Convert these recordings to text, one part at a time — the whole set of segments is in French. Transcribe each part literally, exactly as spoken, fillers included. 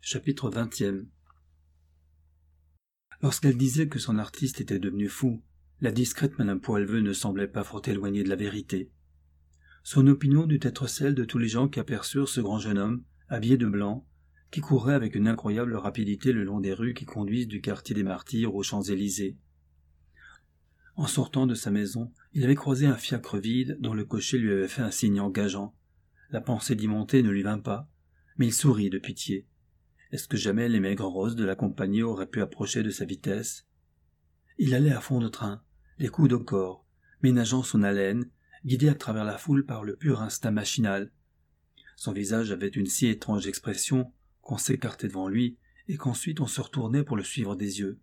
Chapitre vingtième. Lorsqu'elle disait que son artiste était devenu fou, la discrète Madame Poileveux ne semblait pas fort éloignée de la vérité. Son opinion dut être celle de tous les gens qui aperçurent ce grand jeune homme, habillé de blanc, qui courait avec une incroyable rapidité le long des rues qui conduisent du quartier des Martyrs aux Champs-Élysées. En sortant de sa maison, il avait croisé un fiacre vide dont le cocher lui avait fait un signe engageant. La pensée d'y monter ne lui vint pas, mais il sourit de pitié. Est-ce que jamais les maigres roses de la compagnie auraient pu approcher de sa vitesse? Il allait à fond de train, les coudes au corps, ménageant son haleine, guidé à travers la foule par le pur instinct machinal. Son visage avait une si étrange expression qu'on s'écartait devant lui et qu'ensuite on se retournait pour le suivre des yeux.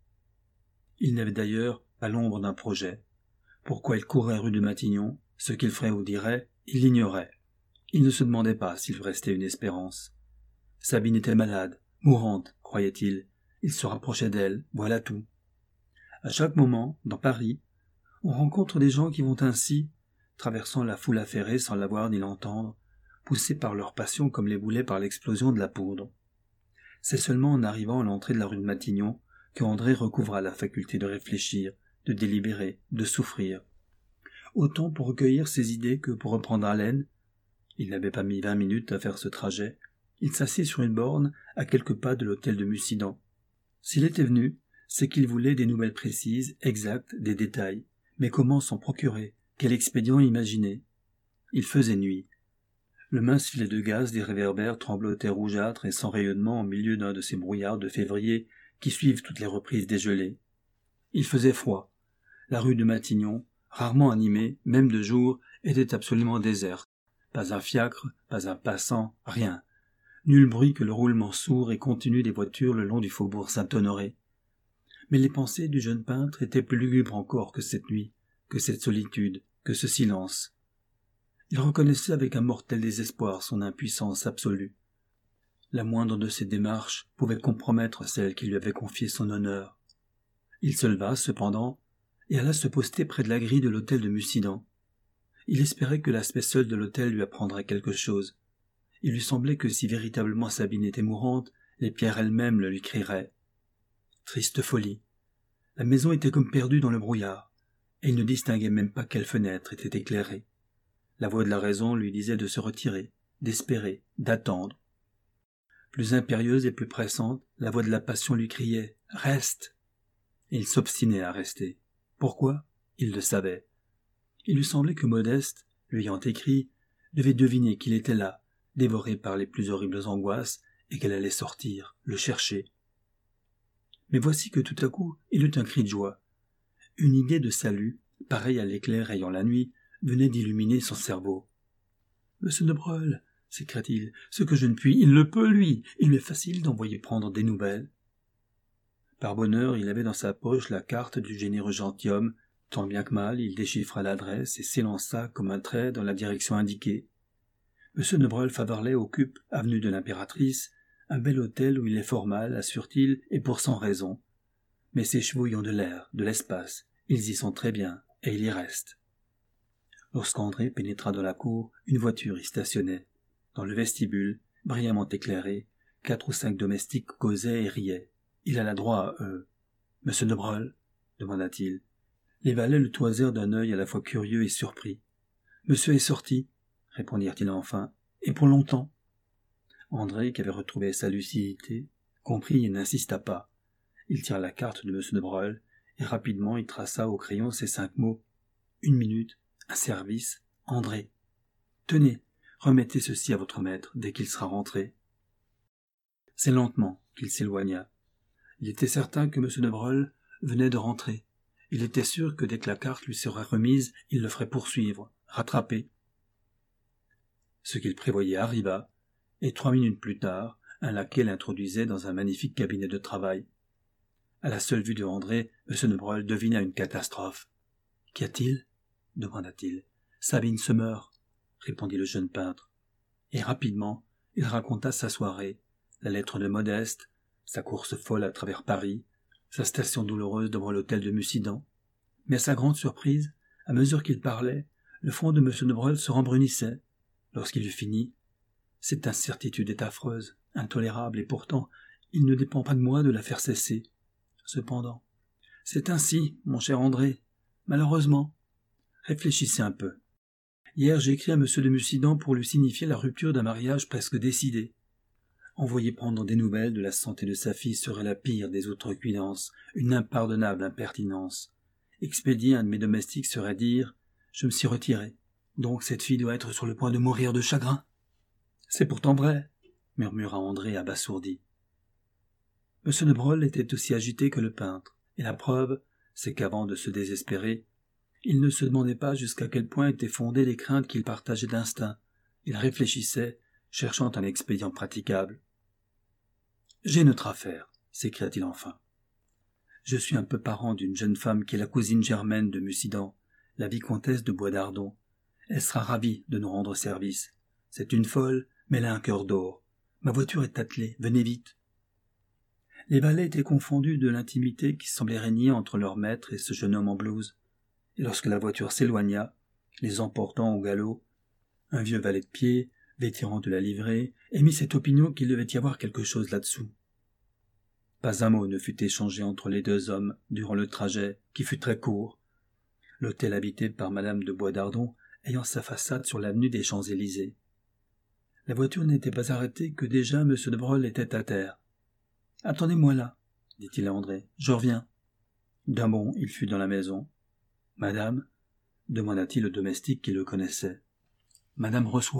Il n'avait d'ailleurs pas l'ombre d'un projet. Pourquoi il courait rue de Matignon, ce qu'il ferait ou dirait, il l'ignorait. Il ne se demandait pas s'il restait une espérance. Sabine était malade, mourante, croyait-il. Il se rapprochait d'elle, voilà tout. À chaque moment, dans Paris, on rencontre des gens qui vont ainsi, traversant la foule affairée sans la voir ni l'entendre, poussés par leur passion comme les boulets par l'explosion de la poudre. C'est seulement en arrivant à l'entrée de la rue de Matignon que André recouvra la faculté de réfléchir, de délibérer, de souffrir. Autant pour recueillir ses idées que pour reprendre haleine. Il n'avait pas mis vingt minutes à faire ce trajet. Il s'assit sur une borne à quelques pas de l'hôtel de Mussidan. S'il était venu, c'est qu'il voulait des nouvelles précises, exactes, des détails. Mais comment s'en procurer? Quel expédient imaginer? Il faisait nuit. Le mince filet de gaz des réverbères tremblotait rougeâtre et sans rayonnement au milieu d'un de ces brouillards de février qui suivent toutes les reprises dégelées. Il faisait froid. La rue de Matignon, rarement animée, même de jour, était absolument déserte. Pas un fiacre, pas un passant, rien. Nul bruit que le roulement sourd et continu des voitures le long du faubourg Saint-Honoré. Mais les pensées du jeune peintre étaient plus lugubres encore que cette nuit, que cette solitude, que ce silence. Il reconnaissait avec un mortel désespoir son impuissance absolue. La moindre de ses démarches pouvait compromettre celle qui lui avait confié son honneur. Il se leva, cependant, et alla se poster près de la grille de l'hôtel de Mussidan. Il espérait que l'aspect seul de l'hôtel lui apprendrait quelque chose. Il lui semblait que si véritablement Sabine était mourante, les pierres elles-mêmes le lui crieraient. Triste folie. La maison était comme perdue dans le brouillard, et il ne distinguait même pas quelle fenêtre était éclairée. La voix de la raison lui disait de se retirer, d'espérer, d'attendre. Plus impérieuse et plus pressante, la voix de la passion lui criait « Reste !» Et il s'obstinait à rester. Pourquoi? Il le savait. Il lui semblait que Modeste, lui ayant écrit, devait deviner qu'il était là, dévoré par les plus horribles angoisses, et qu'elle allait sortir, le chercher. Mais voici que tout à coup, il eut un cri de joie. Une idée de salut, pareille à l'éclair rayant la nuit, venait d'illuminer son cerveau. « Monsieur de Broglie, s'écria-t-il, ce que je ne puis, il le peut, lui, il lui est facile d'envoyer prendre des nouvelles. » Par bonheur, il avait dans sa poche la carte du généreux gentilhomme. Tant bien que mal, il déchiffra l'adresse et s'élança comme un trait dans la direction indiquée. Monsieur de Broglie-Favarley occupe, avenue de l'Impératrice, un bel hôtel où il est fort mal, assure-t-il, et pour cent raisons. Mais ses chevaux y ont de l'air, de l'espace, ils y sont très bien, et il y reste. Lorsqu'André pénétra dans la cour, une voiture y stationnait. Dans le vestibule, brillamment éclairé, quatre ou cinq domestiques causaient et riaient. Il alla droit à eux. « Monsieur de Broglie ?» demanda-t-il. Les valets le toisèrent d'un œil à la fois curieux et surpris. « Monsieur est sorti, » répondirent-ils enfin, « et pour longtemps. » André, qui avait retrouvé sa lucidité, comprit et n'insista pas. Il tira la carte de Monsieur de Broglie, et rapidement il traça au crayon ces cinq mots. « Une minute, un service, André. Tenez, remettez ceci à votre maître dès qu'il sera rentré. » C'est lentement qu'il s'éloigna. Il était certain que Monsieur de Broglie venait de rentrer. Il était sûr que dès que la carte lui serait remise, il le ferait poursuivre, rattraper. Ce qu'il prévoyait arriva, et trois minutes plus tard, un laquais l'introduisait dans un magnifique cabinet de travail. À la seule vue de André, Monsieur de Broglie devina une catastrophe. « Qu'y a-t-il » demanda-t-il. « Sabine se meurt, » répondit le jeune peintre. Et rapidement, il raconta sa soirée, la lettre de Modeste, sa course folle à travers Paris, sa station douloureuse devant l'hôtel de Mussidan. Mais à sa grande surprise, à mesure qu'il parlait, le front de Monsieur de Broglie se rembrunissait. Lorsqu'il eut fini, « Cette incertitude est affreuse, intolérable, et pourtant, il ne dépend pas de moi de la faire cesser. Cependant, c'est ainsi, mon cher André, malheureusement. Réfléchissez un peu. Hier, j'ai écrit à M. de Mussidan pour lui signifier la rupture d'un mariage presque décidé. Envoyer prendre des nouvelles de la santé de sa fille serait la pire des outrecuidances, une impardonnable impertinence. Expédier un de mes domestiques serait dire « Je me suis retiré, donc cette fille doit être sur le point de mourir de chagrin. » C'est pourtant vrai, murmura André abasourdi. M. de Broglie était aussi agité que le peintre, et la preuve, c'est qu'avant de se désespérer, il ne se demandait pas jusqu'à quel point étaient fondées les craintes qu'il partageait d'instinct. Il réfléchissait, cherchant un expédient praticable. « J'ai notre affaire, s'écria-t-il enfin. Je suis un peu parent d'une jeune femme qui est la cousine germaine de Mussidan, la vicomtesse de Boisdardon. Elle sera ravie de nous rendre service. C'est une folle, mais elle a un cœur d'or. Ma voiture est attelée, venez vite. » Les valets étaient confondus de l'intimité qui semblait régner entre leur maître et ce jeune homme en blouse. Et lorsque la voiture s'éloigna, les emportant au galop, un vieux valet de pied, vétéran de la livrée, émit cette opinion qu'il devait y avoir quelque chose là-dessous. Pas un mot ne fut échangé entre les deux hommes durant le trajet, qui fut très court, l'hôtel habité par madame de Boisdardon ayant sa façade sur l'avenue des Champs-Élysées. La voiture n'était pas arrêtée que déjà M. de Broglie était à terre. « Attendez-moi là, dit-il à André, je reviens. » D'un bond, il fut dans la maison. « Madame ?» demanda-t-il au domestique qui le connaissait. « Madame reçoit. »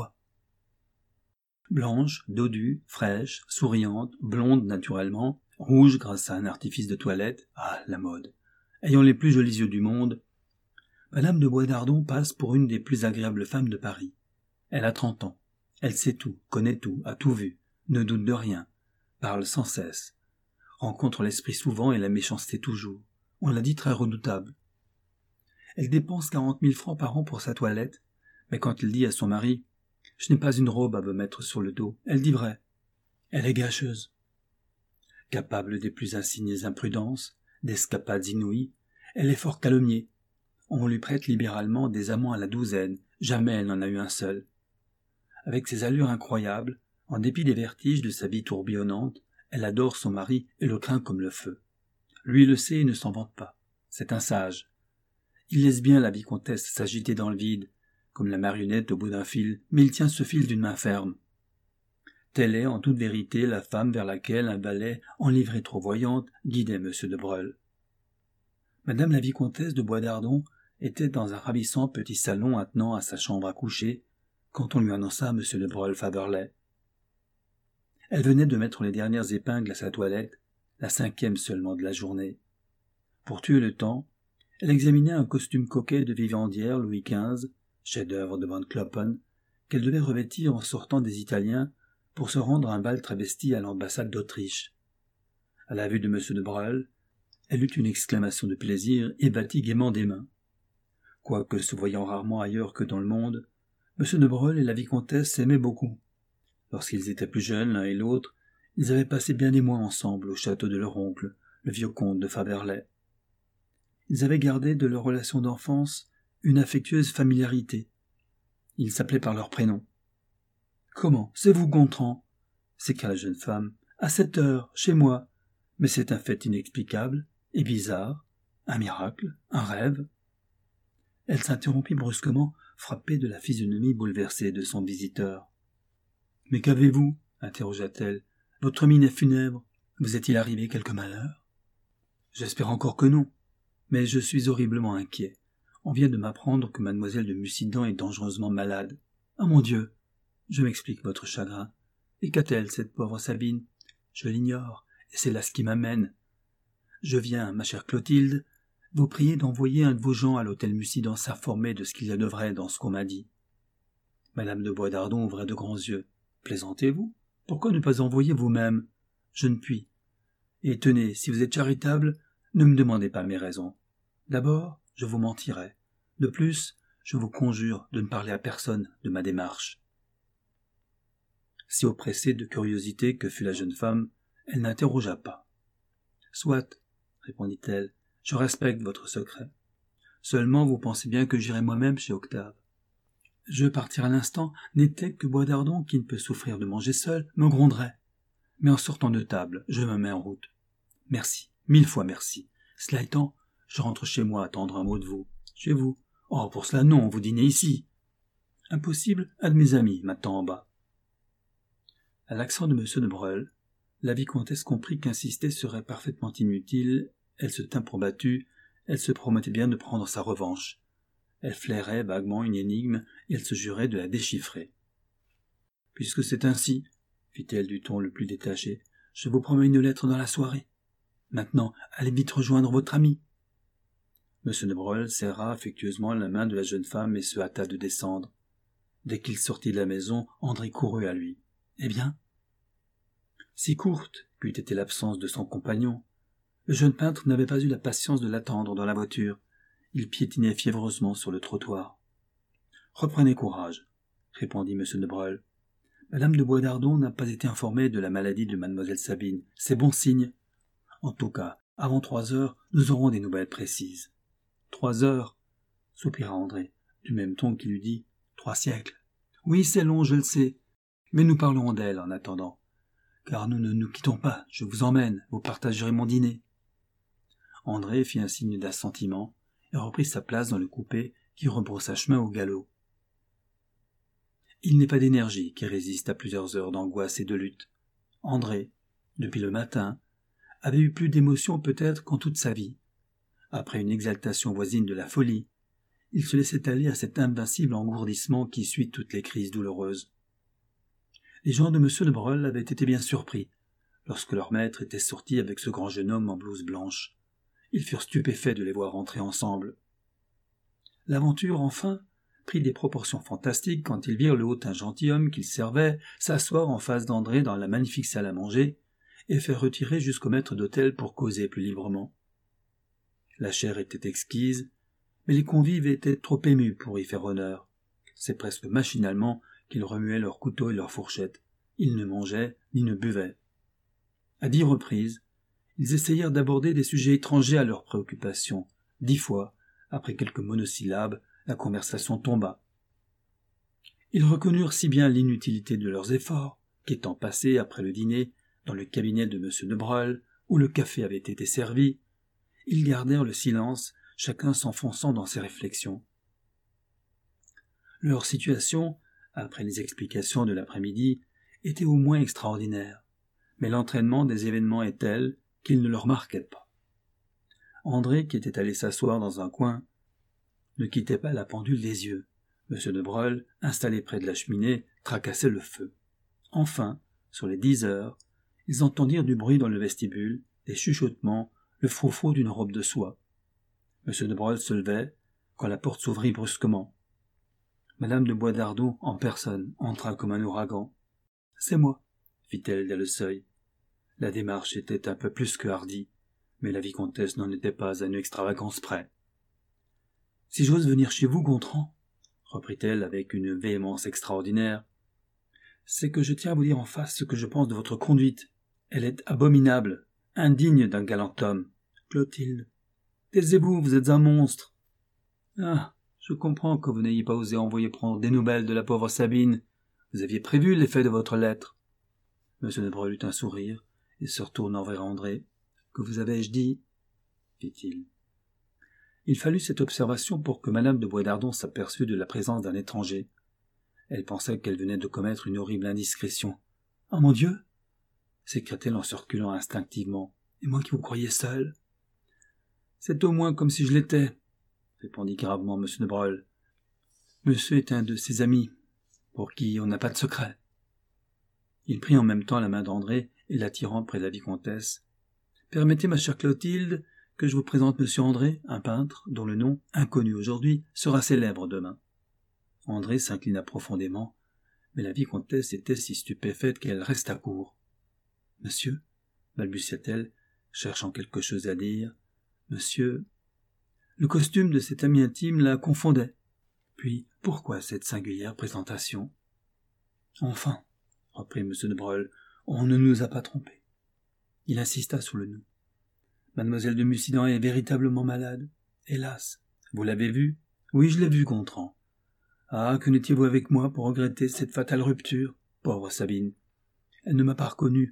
Blanche, dodue, fraîche, souriante, blonde naturellement, rouge grâce à un artifice de toilette, ah, la mode, ayant les plus jolis yeux du monde, madame de Boisdardon passe pour une des plus agréables femmes de Paris. Elle a trente ans, elle sait tout, connaît tout, a tout vu, ne doute de rien, parle sans cesse, rencontre l'esprit souvent et la méchanceté toujours, on l'a dit très redoutable. Elle dépense quarante mille francs par an pour sa toilette, mais quand elle dit à son mari « Je n'ai pas une robe à me mettre sur le dos », elle dit vrai. Elle est gâcheuse. Capable des plus insignes imprudences, d'escapades inouïes, elle est fort calomniée. On lui prête libéralement des amants à la douzaine, jamais elle n'en a eu un seul. Avec ses allures incroyables, en dépit des vertiges de sa vie tourbillonnante, elle adore son mari et le craint comme le feu. Lui le sait et ne s'en vante pas. C'est un sage. Il laisse bien la vicomtesse s'agiter dans le vide, comme la marionnette au bout d'un fil, mais il tient ce fil d'une main ferme. Telle est, en toute vérité, la femme vers laquelle un valet, en livrée trop voyante, guidait M. de Broglie. Madame la vicomtesse de Boisdardon était dans un ravissant petit salon attenant à sa chambre à coucher, quand on lui annonça M. de Broglie-Faverley. Elle venait de mettre les dernières épingles à sa toilette, la cinquième seulement de la journée. Pour tuer le temps, elle examinait un costume coquet de vivandière Louis quinze, chef-d'œuvre de Van Cloppen, qu'elle devait revêtir en sortant des Italiens pour se rendre à un bal travesti à l'ambassade d'Autriche. À la vue de M. de Broglie, elle eut une exclamation de plaisir et battit gaiement des mains. Quoique se voyant rarement ailleurs que dans le monde, M. de Broglie et la vicomtesse s'aimaient beaucoup. Lorsqu'ils étaient plus jeunes l'un et l'autre, ils avaient passé bien des mois ensemble au château de leur oncle, le vieux comte de Faverley. Ils avaient gardé de leur relation d'enfance une affectueuse familiarité. Ils s'appelaient par leur prénom. « Comment, c'est vous, Gontran ?» s'écria la jeune femme. « À cette heure, chez moi. Mais c'est un fait inexplicable et bizarre, un miracle, un rêve. » Elle s'interrompit brusquement, frappée de la physionomie bouleversée de son visiteur. « Mais qu'avez-vous » interrogea-t-elle. « Votre mine est funèbre. Vous est-il arrivé quelque malheur ?»« J'espère encore que non. Mais je suis horriblement inquiet. On vient de m'apprendre que mademoiselle de Mussidan est dangereusement malade. Ah mon Dieu! Je m'explique votre chagrin. Et qu'a-t-elle, cette pauvre Sabine? Je l'ignore, et c'est là ce qui m'amène. Je viens, ma chère Clotilde, vous prier d'envoyer un de vos gens à l'hôtel Mussidan s'informer de ce qu'il y a de vrai dans ce qu'on m'a dit. » Madame de Boisdardon ouvrait de grands yeux. « Plaisantez-vous? Pourquoi ne pas envoyer vous-même? Je ne puis. Et tenez, si vous êtes charitable, ne me demandez pas mes raisons. D'abord, je vous mentirai. De plus, je vous conjure de ne parler à personne de ma démarche. » Si oppressée de curiosité que fut la jeune femme, elle n'interrogea pas. « Soit, répondit-elle, je respecte votre secret. Seulement vous pensez bien que j'irai moi-même chez Octave. Je partir à l'instant n'était que Boisdardon, qui ne peut souffrir de manger seul, me gronderait. Mais en sortant de table, je me mets en route. Merci, mille fois merci. Cela étant, je rentre chez moi attendre un mot de vous. Chez vous? Oh, pour cela non, vous dînez ici. Impossible, un de mes amis m'attend en bas. À l'accent de M. de Broglie, la vicomtesse comprit qu'insister serait parfaitement inutile, elle se tint pour battue, elle se promettait bien de prendre sa revanche. Elle flairait vaguement une énigme et elle se jurait de la déchiffrer. « Puisque c'est ainsi, fit-elle du ton le plus détaché, je vous promets une lettre dans la soirée. Maintenant, allez vite rejoindre votre ami. » M. de Broglie serra affectueusement la main de la jeune femme et se hâta de descendre. Dès qu'il sortit de la maison, André courut à lui. « Eh bien ?» Si courte qu'eût été l'absence de son compagnon, le jeune peintre n'avait pas eu la patience de l'attendre dans la voiture. Il piétinait fiévreusement sur le trottoir. « Reprenez courage, » répondit M. de Broglie. « Madame de Boisdardon n'a pas été informée de la maladie de mademoiselle Sabine. C'est bon signe. En tout cas, avant trois heures, nous aurons des nouvelles précises. »« Trois heures » soupira André, du même ton qu'il eût dit « trois siècles. »« Oui, c'est long, je le sais, mais nous parlerons d'elle en attendant. Car nous ne nous quittons pas, je vous emmène, vous partagerez mon dîner. » André fit un signe d'assentiment et reprit sa place dans le coupé qui rebroussa chemin au galop. Il n'est pas d'énergie qui résiste à plusieurs heures d'angoisse et de lutte. André, depuis le matin, avait eu plus d'émotion peut-être qu'en toute sa vie. Après une exaltation voisine de la folie, il se laissait aller à cet invincible engourdissement qui suit toutes les crises douloureuses. Les gens de M. de Broglie avaient été bien surpris lorsque leur maître était sorti avec ce grand jeune homme en blouse blanche. Ils furent stupéfaits de les voir entrer ensemble. L'aventure, enfin, prit des proportions fantastiques quand ils virent le haut un gentilhomme qu'ils servaient s'asseoir en face d'André dans la magnifique salle à manger et faire retirer jusqu'au maître d'hôtel pour causer plus librement. La chair était exquise, mais les convives étaient trop émus pour y faire honneur. C'est presque machinalement qu'ils remuaient leurs couteaux et leurs fourchettes. Ils ne mangeaient ni ne buvaient. À dix reprises, ils essayèrent d'aborder des sujets étrangers à leurs préoccupations. Dix fois, après quelques monosyllabes, la conversation tomba. Ils reconnurent si bien l'inutilité de leurs efforts, qu'étant passés après le dîner dans le cabinet de M. de Broglie, où le café avait été servi, ils gardèrent le silence, chacun s'enfonçant dans ses réflexions. Leur situation, après les explications de l'après-midi, était au moins extraordinaire, mais l'entraînement des événements est tel qu'ils ne le remarquaient pas. André, qui était allé s'asseoir dans un coin, ne quittait pas la pendule des yeux. M. de Broglie, installé près de la cheminée, tracassait le feu. Enfin, sur les dix heures, ils entendirent du bruit dans le vestibule, des chuchotements, le froufrou d'une robe de soie. M. de Broglie se levait, quand la porte s'ouvrit brusquement. Madame de Boisdardon, en personne, entra comme un ouragan. « C'est moi, » fit-elle dès le seuil. La démarche était un peu plus que hardie, mais la vicomtesse n'en était pas à une extravagance près. « Si j'ose venir chez vous, Gontran, » reprit-elle avec une véhémence extraordinaire, « c'est que je tiens à vous dire en face ce que je pense de votre conduite. Elle est abominable, indigne d'un galant homme. Clotilde, taisez-vous, vous êtes un monstre. Ah, je comprends que vous n'ayez pas osé envoyer prendre des nouvelles de la pauvre Sabine. Vous aviez prévu l'effet de votre lettre. » M. de Broglie eut un sourire, et se retournant vers André. « Que vous avais-je dit ?» fit-il. Il fallut cette observation pour que Madame de Boisdardon s'aperçût de la présence d'un étranger. Elle pensait qu'elle venait de commettre une horrible indiscrétion. « Oh mon Dieu !» s'écria-t-elle en se reculant instinctivement. « Et moi qui vous croyais seul ?»« C'est au moins comme si je l'étais, » répondit gravement M. de Broglie. « Monsieur est un de ses amis, pour qui on n'a pas de secret. » Il prit en même temps la main d'André et l'attirant près de la vicomtesse. « Permettez, ma chère Clotilde, que je vous présente Monsieur André, un peintre dont le nom, inconnu aujourd'hui, sera célèbre demain. » André s'inclina profondément, mais la vicomtesse était si stupéfaite qu'elle resta court. « Monsieur, » balbutia-t-elle, cherchant quelque chose à dire, « monsieur... » Le costume de cet ami intime la confondait. Puis, pourquoi cette singulière présentation ? « Enfin, » reprit M. de Broglie, « on ne nous a pas trompés. » Il insista sur le nous. « Mademoiselle de Mussidan est véritablement malade. Hélas, vous l'avez vue ? » ?»« Oui, je l'ai vue, Gontran. »« Ah, que n'étiez-vous avec moi pour regretter cette fatale rupture ? Pauvre Sabine. Elle ne m'a pas reconnu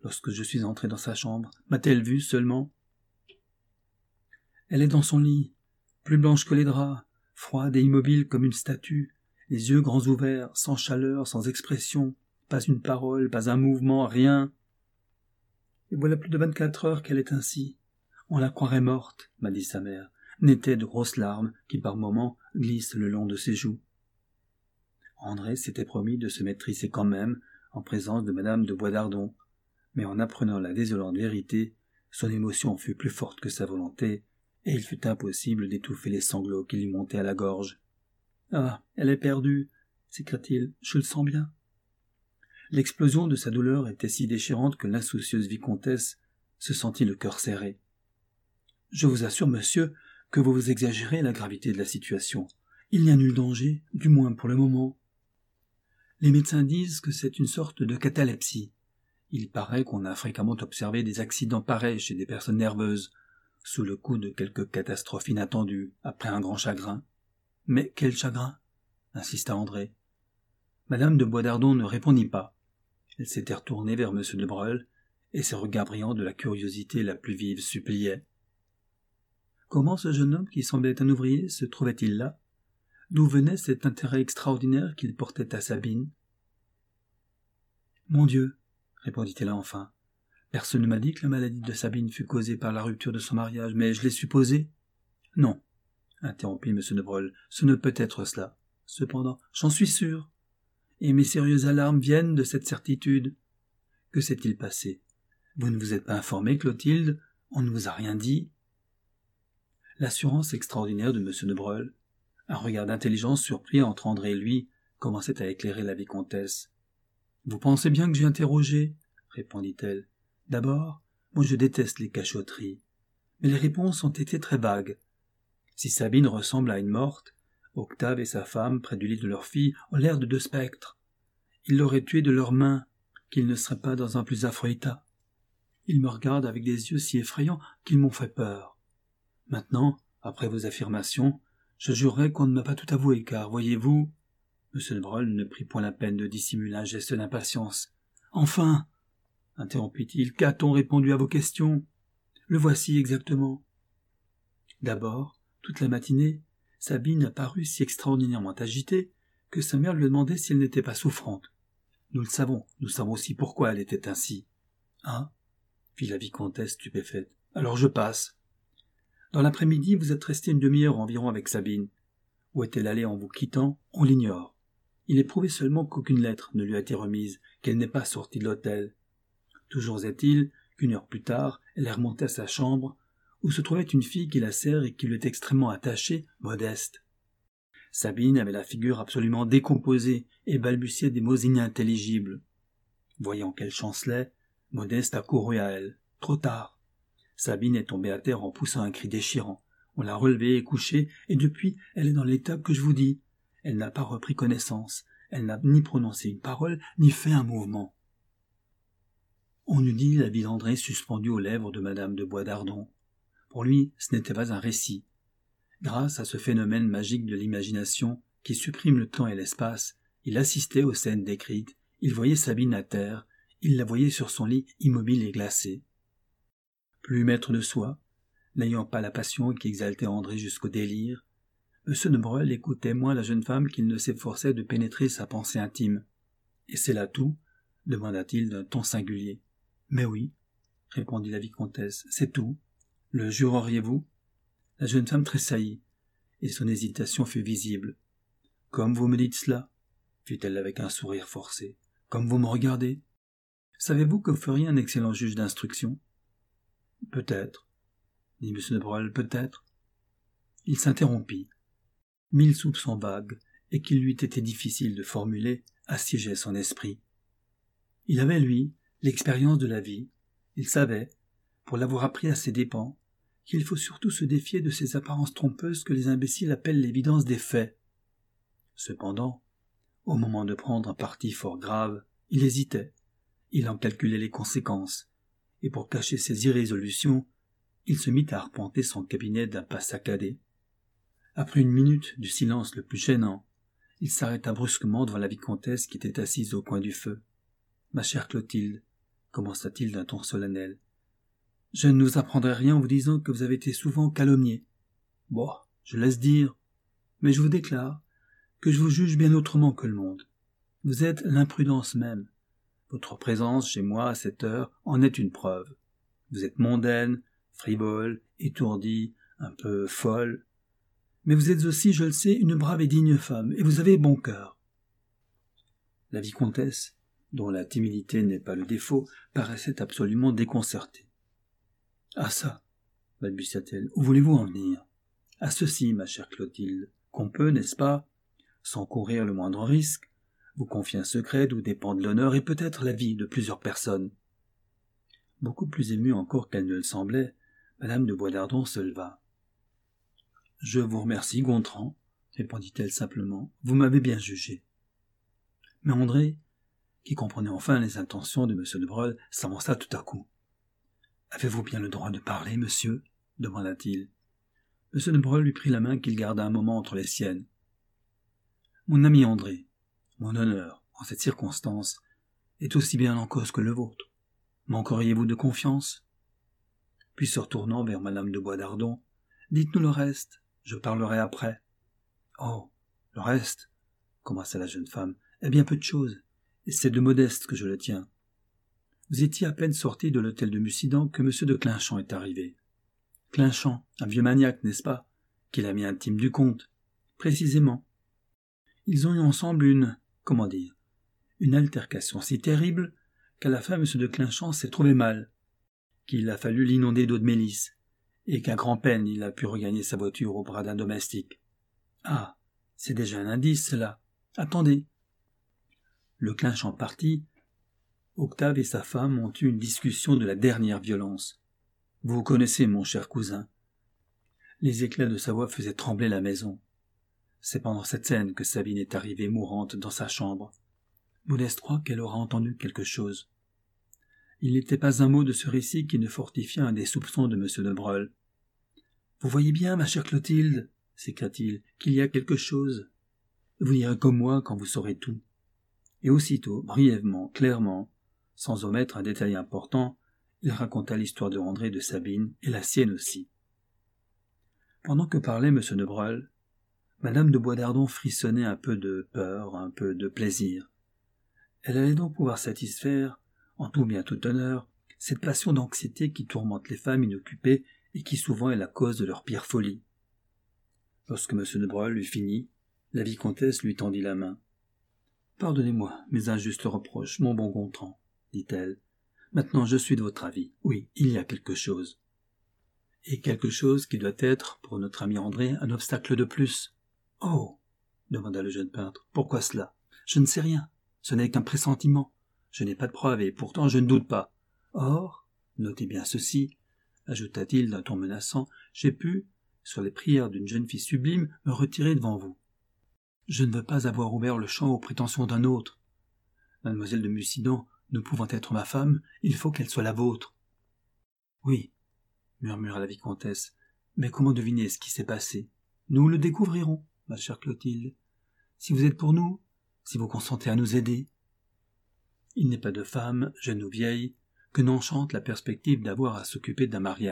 Lorsque je suis entré dans sa chambre, m'a-t-elle vu seulement? Elle est dans son lit, plus blanche que les draps, froide et immobile comme une statue, les yeux grands ouverts, sans chaleur, sans expression, pas une parole, pas un mouvement, rien. Et voilà plus de vingt-quatre heures qu'elle est ainsi. On la croirait morte, m'a dit sa mère, n'étaient de grosses larmes qui par moments glissent le long de ses joues. André s'était promis de se maîtriser quand même en présence de madame de Boisdardon, mais en apprenant la désolante vérité, son émotion fut plus forte que sa volonté, et il fut impossible d'étouffer les sanglots qui lui montaient à la gorge. « Ah, elle est perdue !» s'écria-t-il, « je le sens bien. » L'explosion de sa douleur était si déchirante que l'insoucieuse vicomtesse se sentit le cœur serré. « Je vous assure, monsieur, que vous vous exagérez la gravité de la situation. Il n'y a nul danger, du moins pour le moment. Les médecins disent que c'est une sorte de catalepsie. Il paraît qu'on a fréquemment observé des accidents pareils chez des personnes nerveuses, sous le coup de quelque catastrophe inattendue, après un grand chagrin. Mais quel chagrin? Insista André. Madame de Boisdardon ne répondit pas. Elle s'était retournée vers monsieur de Breuil, et ses regards brillants de la curiosité la plus vive suppliaient. Comment ce jeune homme qui semblait un ouvrier se trouvait-il là? D'où venait cet intérêt extraordinaire qu'il portait à Sabine? Mon Dieu, répondit-elle enfin, personne ne m'a dit que la maladie de Sabine fût causée par la rupture de son mariage, mais je l'ai supposé. Non, interrompit M. de Breuil, ce ne peut être cela. Cependant, j'en suis sûr. Et mes sérieuses alarmes viennent de cette certitude. Que s'est-il passé? Vous ne vous êtes pas informé, Clotilde? On ne vous a rien dit? L'assurance extraordinaire de M. de Breuil, un regard d'intelligence surpris entre André et lui, commençait à éclairer la vicomtesse. « Vous pensez bien que j'ai interrogé ?» répondit-elle. « D'abord, moi je déteste les cachotteries. Mais les réponses ont été très vagues. Si Sabine ressemble à une morte, Octave et sa femme, près du lit de leur fille, ont l'air de deux spectres. Ils l'auraient tuée de leurs mains, qu'ils ne seraient pas dans un plus affreux état. Ils me regardent avec des yeux si effrayants qu'ils m'ont fait peur. Maintenant, après vos affirmations, je jurerais qu'on ne m'a pas tout avoué, car, voyez-vous... » M. de Breuil ne prit point la peine de dissimuler un geste d'impatience. « Enfin, interrompit-il, qu'a-t-on répondu à vos questions? Le voici exactement. D'abord, toute la matinée, Sabine a paru si extraordinairement agitée que sa mère lui a demandé si elle n'était pas souffrante. Nous le savons, nous savons aussi pourquoi elle était ainsi. »« Ah » fit la vicomtesse stupéfaite. « Alors je passe. Dans l'après-midi, vous êtes resté une demi-heure environ avec Sabine. Où est-elle allée en vous quittant, on l'ignore. Il est prouvé seulement qu'aucune lettre ne lui a été remise, qu'elle n'est pas sortie de l'hôtel. Toujours est-il qu'une heure plus tard, elle est remontée à sa chambre, où se trouvait une fille qui la sert et qui lui est extrêmement attachée, Modeste. Sabine avait la figure absolument décomposée et balbutiait des mots inintelligibles. Voyant qu'elle chancelait, Modeste a couru à elle. Trop tard. Sabine est tombée à terre en poussant un cri déchirant. On l'a relevée et couchée, et depuis, elle est dans l'état que je vous dis. Elle n'a pas repris connaissance. Elle n'a ni prononcé une parole, ni fait un mouvement. On eût dit la vie d'André suspendue aux lèvres de madame de Boisdardon. Pour lui, ce n'était pas un récit. Grâce à ce phénomène magique de l'imagination qui supprime le temps et l'espace, il assistait aux scènes décrites, il voyait Sabine à terre, il la voyait sur son lit immobile et glacée. Plus maître de soi, n'ayant pas la passion qui exaltait André jusqu'au délire, M. de Breuil écoutait moins la jeune femme qu'il ne s'efforçait de pénétrer sa pensée intime. « Et c'est là tout ?» demanda-t-il d'un ton singulier. « Mais oui, » répondit la vicomtesse, « c'est tout. Le jureriez-vous » La jeune femme tressaillit, et son hésitation fut visible. « Comme vous me dites cela, » fit-elle avec un sourire forcé, « comme vous me regardez. Savez-vous que vous feriez un excellent juge d'instruction ?»« Peut-être, » dit M. de Breuil, « peut-être. » Il s'interrompit. Mille soupçons vagues, et qu'il lui était difficile de formuler, assiégeaient son esprit. Il avait, lui, l'expérience de la vie. Il savait, pour l'avoir appris à ses dépens, qu'il faut surtout se défier de ces apparences trompeuses que les imbéciles appellent l'évidence des faits. Cependant, au moment de prendre un parti fort grave, il hésitait, il en calculait les conséquences, et pour cacher ses irrésolutions, il se mit à arpenter son cabinet d'un pas saccadé. Après une minute du silence le plus gênant, il s'arrêta brusquement devant la vicomtesse qui était assise au coin du feu. « Ma chère Clotilde, commença-t-il d'un ton solennel. Je ne vous apprendrai rien en vous disant que vous avez été souvent calomnié. Bon, je laisse dire, mais je vous déclare que je vous juge bien autrement que le monde. Vous êtes l'imprudence même. Votre présence chez moi à cette heure en est une preuve. Vous êtes mondaine, frivole, étourdie, un peu folle. Mais vous êtes aussi, je le sais, une brave et digne femme, et vous avez bon cœur. La vicomtesse, dont la timidité n'est pas le défaut, paraissait absolument déconcertée. « Ah ça, balbutia-t-elle, où voulez-vous en venir ? À ceci, ma chère Clotilde, qu'on peut, n'est-ce pas, sans courir le moindre risque, vous confier un secret d'où dépendent l'honneur et peut-être la vie de plusieurs personnes. » Beaucoup plus émue encore qu'elle ne le semblait, madame de Boisdardon se leva. « Je vous remercie, Gontran, répondit-elle simplement, vous m'avez bien jugé. » Mais André, qui comprenait enfin les intentions de M. de Broglie, s'avança tout à coup. « Avez-vous bien le droit de parler, monsieur ?» demanda-t-il. M. de Broglie lui prit la main qu'il garda un moment entre les siennes. « Mon ami André, mon honneur, en cette circonstance, est aussi bien en cause que le vôtre. Manqueriez-vous de confiance ?» Puis se retournant vers madame de Boisdardon, « Dites-nous le reste, je parlerai après. »« Oh, le reste, » commença la jeune femme, « est bien peu de chose, et c'est de Modeste que je le tiens. Vous étiez à peine sorti de l'hôtel de Mussidan que M. de Clinchamp est arrivé. Clinchamp, un vieux maniaque, n'est-ce pas, qui est l'ami intime du comte. Précisément. Ils ont eu ensemble une, comment dire, une altercation si terrible qu'à la fin M. de Clinchamp s'est trouvé mal, qu'il a fallu l'inonder d'eau de mélisse, et qu'à grand-peine il a pu regagner sa voiture au bras d'un domestique. Ah, c'est déjà un indice, cela. Attendez. Le Clinchamp parti, Octave et sa femme ont eu une discussion de la dernière violence. Vous connaissez, mon cher cousin. Les éclats de sa voix faisaient trembler la maison. C'est pendant cette scène que Sabine est arrivée mourante dans sa chambre. Modeste croit qu'elle aura entendu quelque chose. Il n'était pas un mot de ce récit qui ne fortifiât un des soupçons de M. de Broglie. « Vous voyez bien, ma chère Clotilde, s'écria-t-il, qu'il y a quelque chose. Vous direz comme moi quand vous saurez tout. » Et aussitôt, brièvement, clairement, sans omettre un détail important, il raconta l'histoire de André et de Sabine, et la sienne aussi. Pendant que parlait M. de Broglie, madame de Boisdardon frissonnait un peu de peur, un peu de plaisir. Elle allait donc pouvoir satisfaire, en tout bien tout honneur, cette passion d'anxiété qui tourmente les femmes inoccupées et qui souvent est la cause de leur pire folie. Lorsque M. de Broglie eut fini, la vicomtesse lui tendit la main. « Pardonnez-moi mes injustes reproches, mon bon Gontran, dit-elle. Maintenant je suis de votre avis. Oui, il y a quelque chose. Et quelque chose qui doit être, pour notre ami André, un obstacle de plus. »« Oh » demanda le jeune peintre. « Pourquoi cela ? Je ne sais rien. Ce n'est qu'un pressentiment. Je n'ai pas de preuves et pourtant je ne doute pas. Or, notez bien ceci, ajouta-t-il d'un ton menaçant, j'ai pu, sur les prières d'une jeune fille sublime, me retirer devant vous. Je ne veux pas avoir ouvert le champ aux prétentions d'un autre. Mademoiselle de Mussidan, ne pouvant être ma femme, il faut qu'elle soit la vôtre. »« Oui, » murmura la vicomtesse, « mais comment deviner ce qui s'est passé ? Nous le découvrirons, ma chère Clotilde. Si vous êtes pour nous, si vous consentez à nous aider. Il n'est pas de femme, jeune ou vieille, que n'enchante la perspective d'avoir à s'occuper d'un mariage. »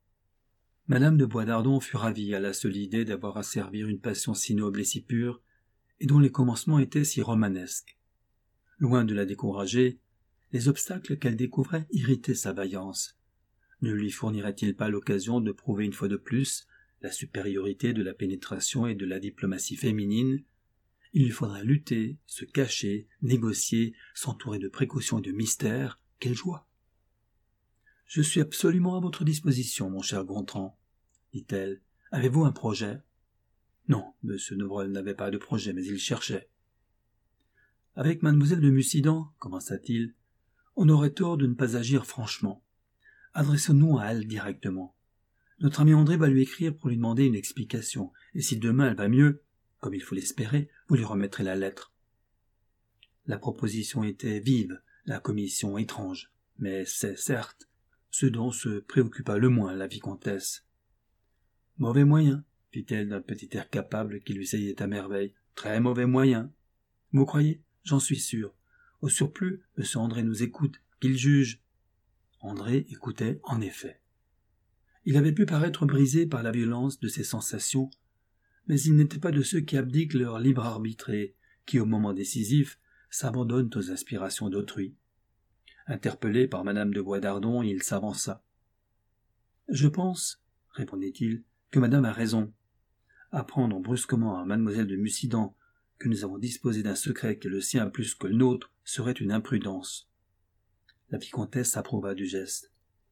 Madame de Boisdardon fut ravie à la seule idée d'avoir à servir une passion si noble et si pure, et dont les commencements étaient si romanesques. Loin de la décourager, les obstacles qu'elle découvrait irritaient sa vaillance. Ne lui fournirait-il pas l'occasion de prouver une fois de plus la supériorité de la pénétration et de la diplomatie féminine? Il lui faudrait lutter, se cacher, négocier, s'entourer de précautions et de mystères. Quelle joie! « Je suis absolument à votre disposition, mon cher Gontran, dit-elle. Avez-vous un projet ? » Non, M. de Broglie n'avait pas de projet, mais il cherchait. « Avec mademoiselle de Mussidan, commença-t-il, on aurait tort de ne pas agir franchement. Adressons-nous à elle directement. Notre ami André va lui écrire pour lui demander une explication, et si demain elle va mieux, comme il faut l'espérer, vous lui remettrez la lettre. » La proposition était vive, la commission étrange, mais c'est, certes, ce dont se préoccupa le moins la vicomtesse. « Mauvais moyen, fit-elle d'un petit air capable qui lui saillait à merveille. « Très mauvais moyen. Vous croyez ? J'en suis sûr. Au surplus, M. André nous écoute, qu'il juge. André écoutait en effet. Il avait pu paraître brisé par la violence de ses sensations, mais il n'était pas de ceux qui abdiquent leur libre arbitre et qui, au moment décisif, s'abandonnent aux aspirations d'autrui. Interpellé par madame de Boisdardon, il s'avança. « Je pense, répondit-il, que madame a raison. Apprendre brusquement à mademoiselle de Mussidan que nous avons disposé d'un secret qui est le sien plus que le nôtre serait une imprudence. » La vicomtesse approuva du geste.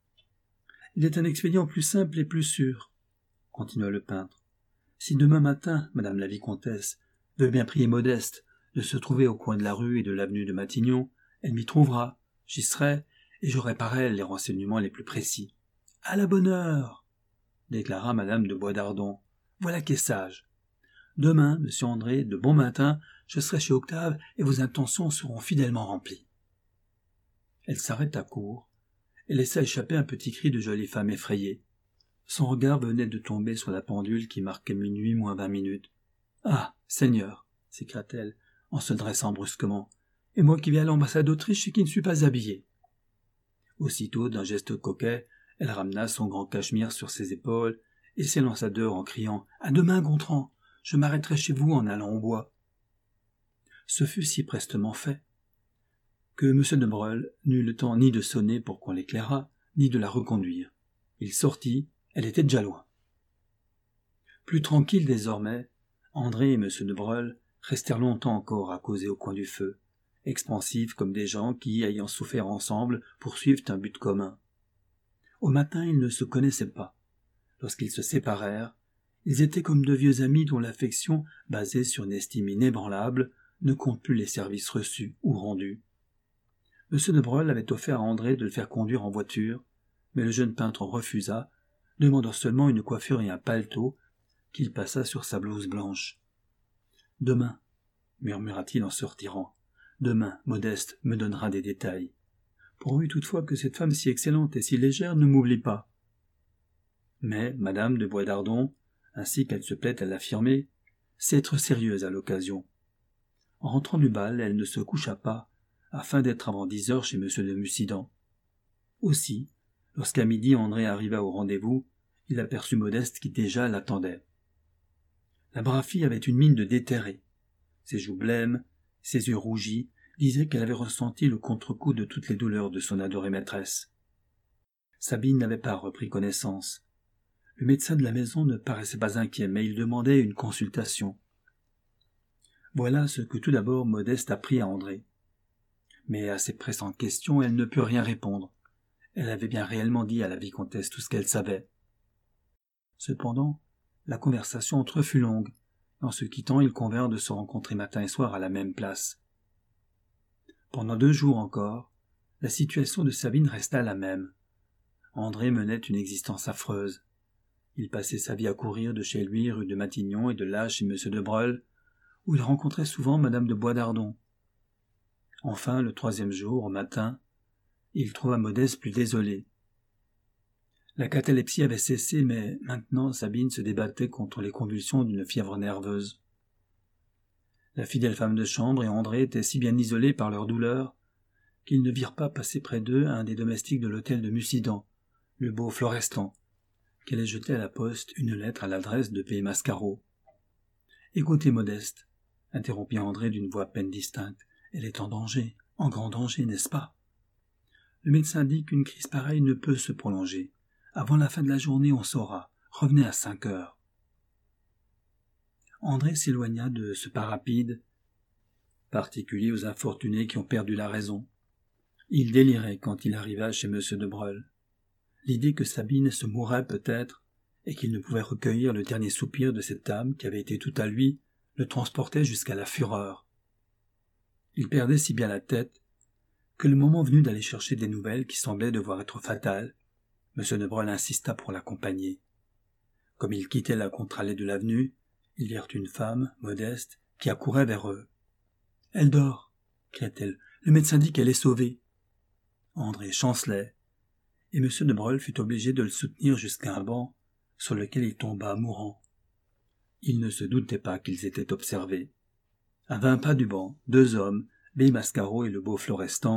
« Il est un expédient plus simple et plus sûr, » continua le peintre. « Si demain matin, madame la vicomtesse veut bien prier Modeste de se trouver au coin de la rue et de l'avenue de Matignon, elle m'y trouvera, j'y serai, et j'aurai par elle les renseignements les plus précis. »« À la bonne heure !» déclara madame de Boisdardon. « Voilà qui est sage. Demain, monsieur André, de bon matin, je serai chez Octave et vos intentions seront fidèlement remplies. » Elle s'arrêta court et laissa échapper un petit cri de jolie femme effrayée. Son regard venait de tomber sur la pendule qui marquait minuit moins vingt minutes. « Ah, Seigneur !» s'écria-t-elle en se dressant brusquement. « Et moi qui vais à l'ambassade d'Autriche et qui ne suis pas habillée !» Aussitôt, d'un geste coquet, elle ramena son grand cachemire sur ses épaules et s'élança dehors en criant « À demain, Gontran! Je m'arrêterai chez vous en allant au bois. » Ce fut si prestement fait que M. de Breuil n'eut le temps ni de sonner pour qu'on l'éclairât, ni de la reconduire. Il sortit, elle était déjà loin. Plus tranquilles désormais, André et M. de Breuil restèrent longtemps encore à causer au coin du feu, expansifs comme des gens qui, ayant souffert ensemble, poursuivent un but commun. Au matin, ils ne se connaissaient pas. Lorsqu'ils se séparèrent, ils étaient comme deux vieux amis dont l'affection, basée sur une estime inébranlable, ne compte plus les services reçus ou rendus. M. de Breuil avait offert à André de le faire conduire en voiture, mais le jeune peintre refusa, demandant seulement une coiffure et un paletot qu'il passa sur sa blouse blanche. « Demain, » murmura-t-il en se retirant, « demain, Modeste me donnera des détails. Pourvu toutefois que cette femme si excellente et si légère ne m'oublie pas. » Mais madame de Boisdardon, ainsi qu'elle se plaît à l'affirmer, sait être sérieuse à l'occasion. En rentrant du bal, elle ne se coucha pas, afin d'être avant dix heures chez M. de Mussidan. Aussi, lorsqu'à midi André arriva au rendez-vous, il aperçut Modeste qui déjà l'attendait. La brave fille avait une mine de déterrée. Ses joues blêmes, ses yeux rougis, disaient qu'elle avait ressenti le contre-coup de toutes les douleurs de son adorée maîtresse. Sabine n'avait pas repris connaissance. Le médecin de la maison ne paraissait pas inquiet, mais il demandait une consultation. Voilà ce que tout d'abord Modeste apprit à André. Mais à ces pressantes questions, elle ne put rien répondre. Elle avait bien réellement dit à la vicomtesse tout ce qu'elle savait. Cependant, la conversation entre eux fut longue. En se quittant, ils convinrent de se rencontrer matin et soir à la même place. Pendant deux jours encore, la situation de Sabine resta la même. André menait une existence affreuse. Il passait sa vie à courir de chez lui, rue de Matignon, et de là chez M. de Breuil, où il rencontrait souvent madame de Boisdardon. Enfin, le troisième jour, au matin, il trouva Modeste plus désolée. La catalepsie avait cessé, mais maintenant Sabine se débattait contre les convulsions d'une fièvre nerveuse. La fidèle femme de chambre et André étaient si bien isolés par leur douleur qu'ils ne virent pas passer près d'eux un des domestiques de l'hôtel de Mussidan, le beau Florestan, qui allait jeter à la poste une lettre à l'adresse de P. Mascaro. « Écoutez, Modeste, » interrompit André d'une voix à peine distincte, « elle est en danger, en grand danger, n'est-ce pas? Le médecin dit qu'une crise pareille ne peut se prolonger. Avant la fin de la journée, on saura. Revenez à cinq heures. » André s'éloigna de ce pas rapide, particulier aux infortunés qui ont perdu la raison. Il délirait quand il arriva chez M. de Breuil. L'idée que Sabine se mourrait peut-être, et qu'il ne pouvait recueillir le dernier soupir de cette âme qui avait été tout à lui, le transportait jusqu'à la fureur. Il perdait si bien la tête que le moment venu d'aller chercher des nouvelles qui semblaient devoir être fatales, M. de Breuil insista pour l'accompagner. Comme ils quittaient la contre-allée de l'avenue, ils virent une femme, Modeste, qui accourait vers eux. « Elle dort !» cria-t-elle. « Le médecin dit qu'elle est sauvée. » André chancelait, et M. de Breuil fut obligé de le soutenir jusqu'à un banc sur lequel il tomba mourant. Il ne se doutait pas qu'ils étaient observés. À vingt pas du banc, deux hommes, B. Mascaro et le beau Florestan,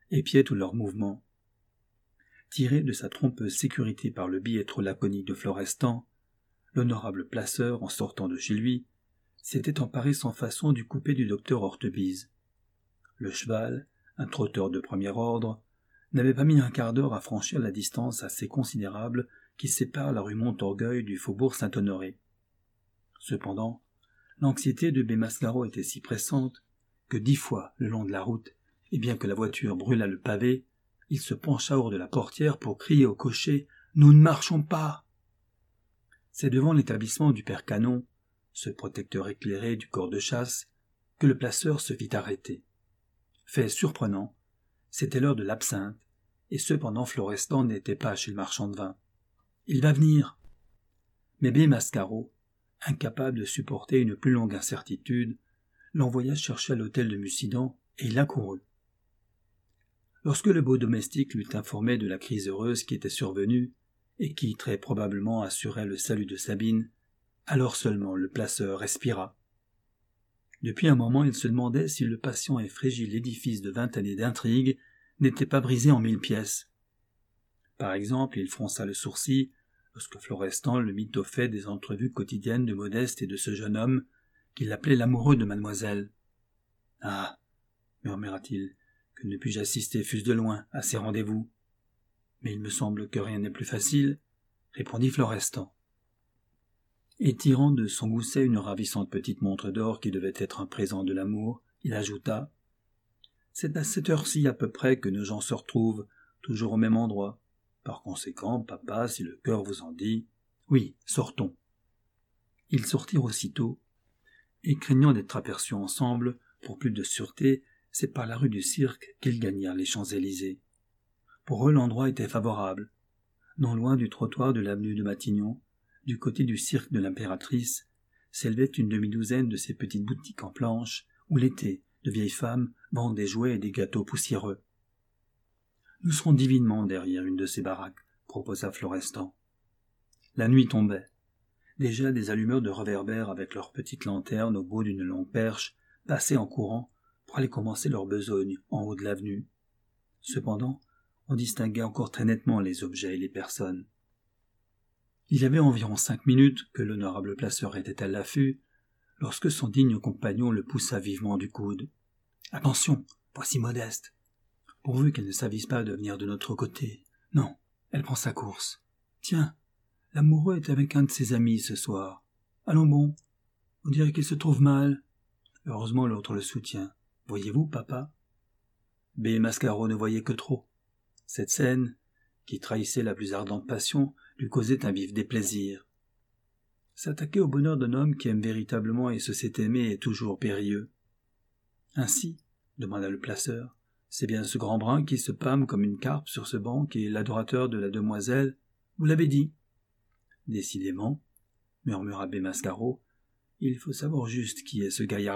épiait tous leurs mouvements. Tiré de sa trompeuse sécurité par le billet trop laconique de Florestan, l'honorable placeur, en sortant de chez lui, s'était emparé sans façon du coupé du docteur Hortebise. Le cheval, un trotteur de premier ordre, n'avait pas mis un quart d'heure à franchir la distance assez considérable qui sépare la rue Montorgueil du faubourg Saint-Honoré. Cependant, l'anxiété de Bémascaro était si pressante que dix fois le long de la route, et bien que la voiture brûlât le pavé, il se pencha hors de la portière pour crier au cocher « Nous ne marchons pas !» C'est devant l'établissement du père Canon, ce protecteur éclairé du corps de chasse, que le placeur se fit arrêter. Fait surprenant, c'était l'heure de l'absinthe, et cependant Florestan n'était pas chez le marchand de vin. « Il va venir !» Mais Bémascaro, incapable de supporter une plus longue incertitude, l'envoya chercher à l'hôtel de Mussidan, et il accourut. Lorsque le beau domestique l'eut informé de la crise heureuse qui était survenue, et qui très probablement assurait le salut de Sabine, alors seulement le placeur respira. Depuis un moment il se demandait si le patient et fragile édifice de vingt années d'intrigue n'était pas brisé en mille pièces. Par exemple, il fronça le sourcil lorsque Florestan le mit au fait des entrevues quotidiennes de Modeste et de ce jeune homme qu'il appelait l'amoureux de mademoiselle. « Ah !» murmura-t-il, « que ne puis-je assister, fût-ce de loin, à ces rendez-vous ?»« Mais il me semble que rien n'est plus facile, » répondit Florestan. Et tirant de son gousset une ravissante petite montre d'or qui devait être un présent de l'amour, il ajouta « C'est à cette heure-ci à peu près que nos gens se retrouvent, toujours au même endroit. Par conséquent, papa, si le cœur vous en dit... Oui, sortons. » Ils sortirent aussitôt, et craignant d'être aperçus ensemble, pour plus de sûreté, c'est par la rue du Cirque qu'ils gagnèrent les Champs-Élysées. Pour eux, l'endroit était favorable. Non loin du trottoir de l'avenue de Matignon, du côté du cirque de l'Impératrice, s'élevait une demi-douzaine de ces petites boutiques en planches, où l'été, de vieilles femmes vendent des jouets et des gâteaux poussiéreux. « Nous serons divinement derrière une de ces baraques, » proposa Florestan. La nuit tombait. Déjà des allumeurs de réverbères avec leurs petites lanternes au bout d'une longue perche passaient en courant pour aller commencer leur besogne en haut de l'avenue. Cependant, on distinguait encore très nettement les objets et les personnes. Il y avait environ cinq minutes que l'honorable placeur était à l'affût, lorsque son digne compagnon le poussa vivement du coude. « Attention, voici Modeste. Pourvu qu'elle ne s'avise pas de venir de notre côté. Non, elle prend sa course. Tiens, l'amoureux est avec un de ses amis ce soir. Allons bon, on dirait qu'il se trouve mal. » Heureusement l'autre le soutient. « Voyez-vous, papa ?» Bémascaro ne voyait que trop. Cette scène, qui trahissait la plus ardente passion, lui causait un vif déplaisir. S'attaquer au bonheur d'un homme qui aime véritablement et se sait aimer est toujours périlleux. « Ainsi, » demanda le placeur, « c'est bien ce grand brun qui se pâme comme une carpe sur ce banc qui est l'adorateur de la demoiselle. Vous l'avez dit. » « Décidément, » murmura Bémascaro, « il faut savoir juste qui est ce gaillard-là. »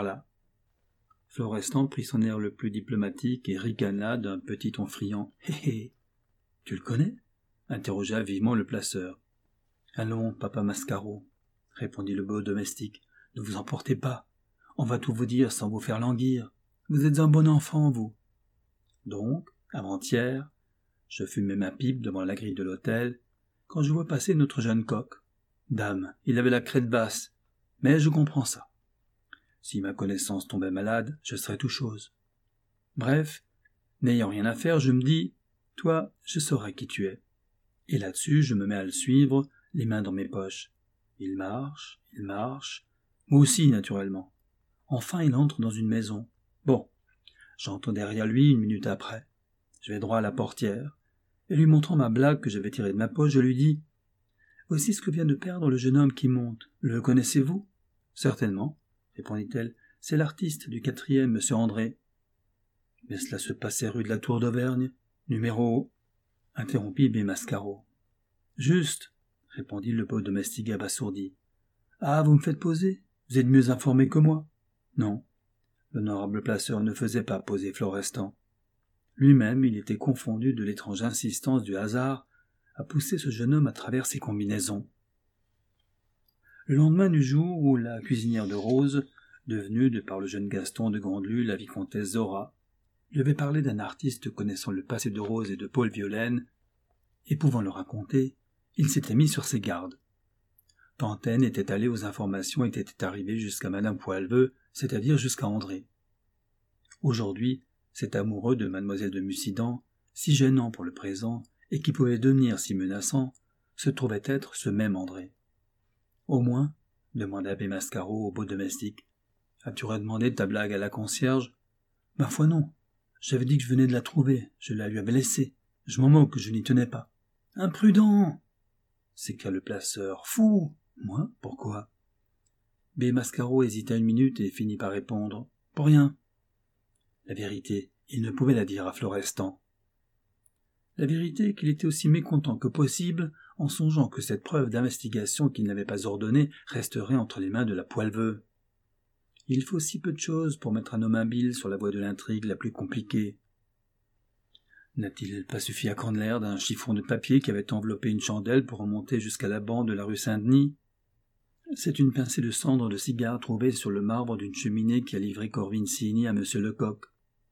Florestan prit son air le plus diplomatique et ricana d'un petit ton friand. « Hé hé, tu le connais ?» interrogea vivement le placeur. « Allons, papa Mascaro, » répondit le beau domestique, « ne vous emportez pas. On va tout vous dire sans vous faire languir. Vous êtes un bon enfant, vous. » Donc, avant-hier, je fumais ma pipe devant la grille de l'hôtel, quand je vois passer notre jeune coq. Dame, il avait la crête basse, mais je comprends ça. Si ma connaissance tombait malade, je serais tout chose. Bref, n'ayant rien à faire, je me dis, toi, je saurai qui tu es. Et là-dessus, je me mets à le suivre, les mains dans mes poches. Il marche, il marche, moi aussi, naturellement. Enfin, il entre dans une maison. Bon, j'entends derrière lui une minute après. Je vais droit à la portière, et lui montrant ma blague que j'avais tirée de ma poche, je lui dis « Voici ce que vient de perdre le jeune homme qui monte. Le connaissez-vous ?»« Certainement. » répondit-elle, « c'est l'artiste du quatrième, monsieur André. » »« Mais cela se passait rue de la Tour d'Auvergne, numéro... » interrompit Bémascaro. « Juste, » répondit le beau domestique abasourdi. « Ah, vous me faites poser? Vous êtes mieux informé que moi. » Non, l'honorable placeur ne faisait pas poser Florestan. Lui-même, il était confondu de l'étrange insistance du hasard à pousser ce jeune homme à travers ses combinaisons. Le lendemain du jour où la cuisinière de Rose, devenue, de par le jeune Gaston de Grandlieu, la vicomtesse Zora, lui avait parlé d'un artiste connaissant le passé de Rose et de Paul Violaine, et pouvant le raconter, il s'était mis sur ses gardes. Pantenne était allé aux informations et était arrivé jusqu'à Madame Poilveux, c'est-à-dire jusqu'à André. Aujourd'hui, cet amoureux de mademoiselle de Mussidan, si gênant pour le présent et qui pouvait devenir si menaçant, se trouvait être ce même André. « Au moins, » demanda abbé Mascaro au beau domestique, « as-tu redemandé ta blague à la concierge ?»« Ma foi non. J'avais dit que je venais de la trouver, je la lui avais laissée. Je m'en moque, je n'y tenais pas. »« Imprudent !» s'écria le placeur. « Fou !»« Moi ? Pourquoi ?» Abbé Mascaro hésita une minute et finit par répondre. « Pour rien. » La vérité, il ne pouvait la dire à Florestan. La vérité qu'il était aussi mécontent que possible en songeant que cette preuve d'investigation qu'il n'avait pas ordonnée resterait entre les mains de la Poilveux. Il faut si peu de choses pour mettre un homme habile sur la voie de l'intrigue la plus compliquée. N'a-t-il pas suffi à Candelaire d'un chiffon de papier qui avait enveloppé une chandelle pour remonter jusqu'à la bande de la rue Saint-Denis ? C'est une pincée de cendre de cigare trouvée sur le marbre d'une cheminée qui a livré Corvin-Signy à M. Lecoq.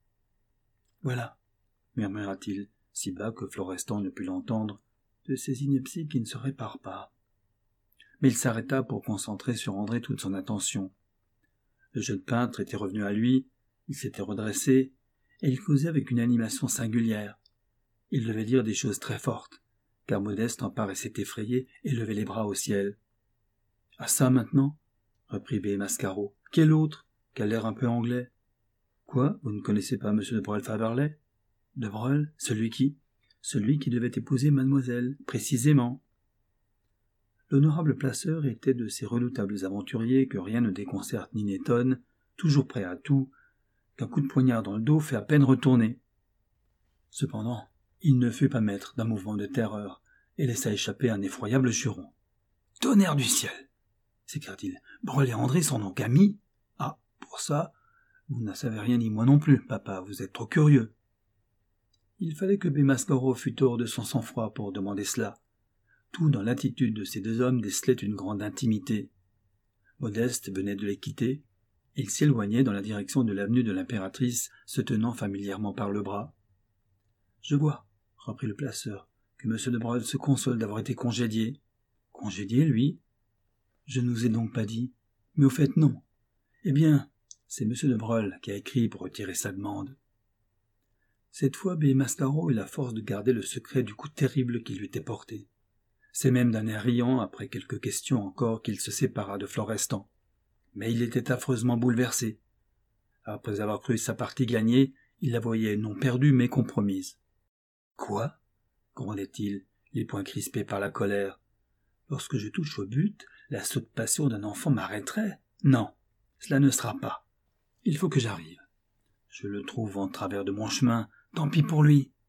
« Voilà, » murmura-t-il, si bas que Florestan ne put l'entendre, de ces inepties qui ne se réparent pas. Mais il s'arrêta pour concentrer sur André toute son attention. Le jeune peintre était revenu à lui, il s'était redressé, et il causait avec une animation singulière. Il devait dire des choses très fortes, car Modeste en paraissait effrayé et levait les bras au ciel. « Ah ça, maintenant ?» reprit abbé Mascaro. « Quel autre, qui a l'air un peu anglais ?»« Quoi, vous ne connaissez pas M. de Breuil-Favarley ?»« De Breuil, celui qui ?»« Celui qui devait épouser mademoiselle, précisément. » L'honorable placeur était de ces redoutables aventuriers que rien ne déconcerte ni n'étonne, toujours prêt à tout, qu'un coup de poignard dans le dos fait à peine retourner. Cependant, il ne fut pas maître d'un mouvement de terreur et laissa échapper un effroyable juron. « Tonnerre du ciel !» s'écria-t-il. « Breuil et André sont donc amis ? Ah, pour ça, vous n'en savez rien ni moi non plus, papa, vous êtes trop curieux. » Il fallait que abbé Mascaro fût hors de son sang-froid pour demander cela. Tout dans l'attitude de ces deux hommes décelait une grande intimité. Modeste venait de les quitter. Il s'éloignait dans la direction de l'avenue de l'Impératrice, se tenant familièrement par le bras. « Je vois, » reprit le placeur, « que M. de Breuil se console d'avoir été congédié. »« Congédié, lui ? Je ne vous ai donc pas dit. Mais au fait, non. Eh bien, c'est M. de Breuil qui a écrit pour retirer sa demande. » Cette fois, abbé Mascaro eut la force de garder le secret du coup terrible qui lui était porté. C'est même d'un air riant, après quelques questions encore, qu'il se sépara de Florestan. Mais il était affreusement bouleversé. Après avoir cru sa partie gagnée, il la voyait non perdue mais compromise. « Quoi ?» grondait-il, les poings crispés par la colère. « Lorsque je touche au but, la sotte passion d'un enfant m'arrêterait ? Non, cela ne sera pas. Il faut que j'arrive. Je le trouve en travers de mon chemin, tant pis pour lui.